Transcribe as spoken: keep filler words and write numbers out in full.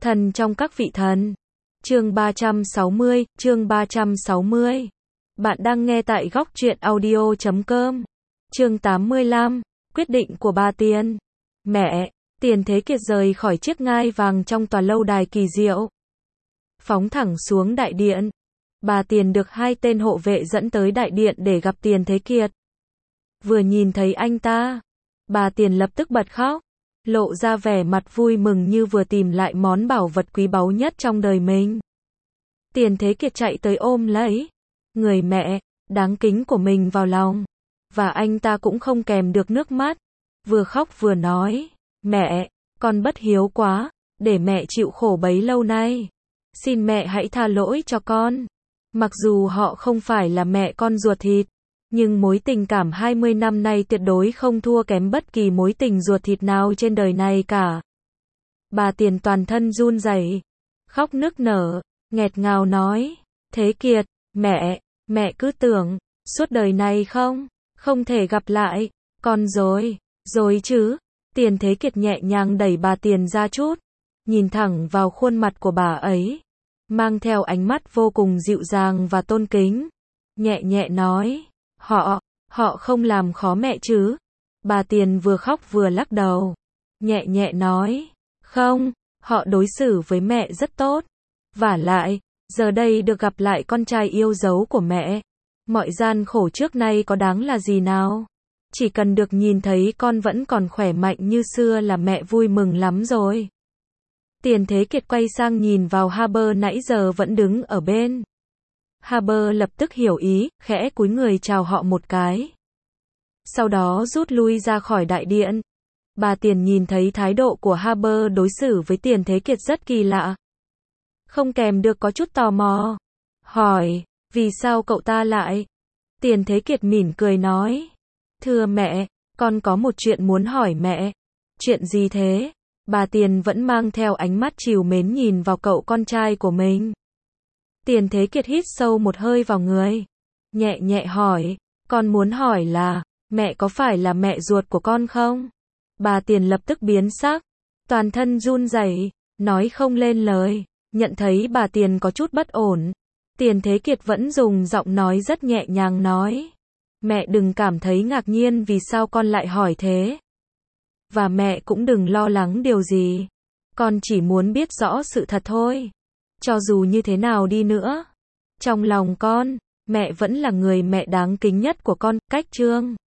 Thần trong các vị thần. Chương ba trăm sáu mươi, chương ba trăm sáu mươi. Bạn đang nghe tại góc truyện audio chấm com. Chương tám mươi lăm, quyết định của bà Tiền. Mẹ, Tiền Thế Kiệt rời khỏi chiếc ngai vàng trong tòa lâu đài kỳ diệu. Phóng thẳng xuống đại điện. Bà Tiền được hai tên hộ vệ dẫn tới đại điện để gặp Tiền Thế Kiệt. Vừa nhìn thấy anh ta, bà Tiền lập tức bật khóc, lộ ra vẻ mặt vui mừng như vừa tìm lại món bảo vật quý báu nhất trong đời mình. Tiền Thế Kiệt chạy tới ôm lấy người mẹ đáng kính của mình vào lòng, và anh ta cũng không kèm được nước mắt, vừa khóc vừa nói: "Mẹ, con bất hiếu quá, để mẹ chịu khổ bấy lâu nay. Xin mẹ hãy tha lỗi cho con. Mặc dù họ không phải là mẹ con ruột thịt, nhưng mối tình cảm hai mươi năm nay tuyệt đối không thua kém bất kỳ mối tình ruột thịt nào trên đời này cả." Bà Tiền toàn thân run rẩy, khóc nức nở, nghẹt ngào nói: "Thế Kiệt, mẹ, mẹ cứ tưởng suốt đời này không, không thể gặp lại con rồi, rồi chứ." Tiền Thế Kiệt nhẹ nhàng đẩy bà Tiền ra chút, nhìn thẳng vào khuôn mặt của bà ấy, mang theo ánh mắt vô cùng dịu dàng và tôn kính, nhẹ nhẹ nói: Họ, họ không làm khó mẹ chứ?" Bà Tiền vừa khóc vừa lắc đầu, nhẹ nhẹ nói: "Không, họ đối xử với mẹ rất tốt. Vả lại, giờ đây được gặp lại con trai yêu dấu của mẹ, mọi gian khổ trước nay có đáng là gì nào? Chỉ cần được nhìn thấy con vẫn còn khỏe mạnh như xưa là mẹ vui mừng lắm rồi." Tiền Thế Kiệt quay sang nhìn vào Haber nãy giờ vẫn đứng ở bên. Haber lập tức hiểu ý, khẽ cúi người chào họ một cái. Sau đó rút lui ra khỏi đại điện. Bà Tiền nhìn thấy thái độ của Haber đối xử với Tiền Thế Kiệt rất kỳ lạ. Không kèm được có chút tò mò. Hỏi, vì sao cậu ta lại? Tiền Thế Kiệt mỉm cười nói: "Thưa mẹ, con có một chuyện muốn hỏi mẹ." "Chuyện gì thế?" Bà Tiền vẫn mang theo ánh mắt trìu mến nhìn vào cậu con trai của mình. Tiền Thế Kiệt hít sâu một hơi vào người, nhẹ nhẹ hỏi: "Con muốn hỏi là, mẹ có phải là mẹ ruột của con không?" Bà Tiền lập tức biến sắc, toàn thân run rẩy, nói không lên lời. Nhận thấy bà Tiền có chút bất ổn, Tiền Thế Kiệt vẫn dùng giọng nói rất nhẹ nhàng nói: "Mẹ đừng cảm thấy ngạc nhiên vì sao con lại hỏi thế. Và mẹ cũng đừng lo lắng điều gì. Con chỉ muốn biết rõ sự thật thôi. Cho dù như thế nào đi nữa, trong lòng con, mẹ vẫn là người mẹ đáng kính nhất của con." Cách chương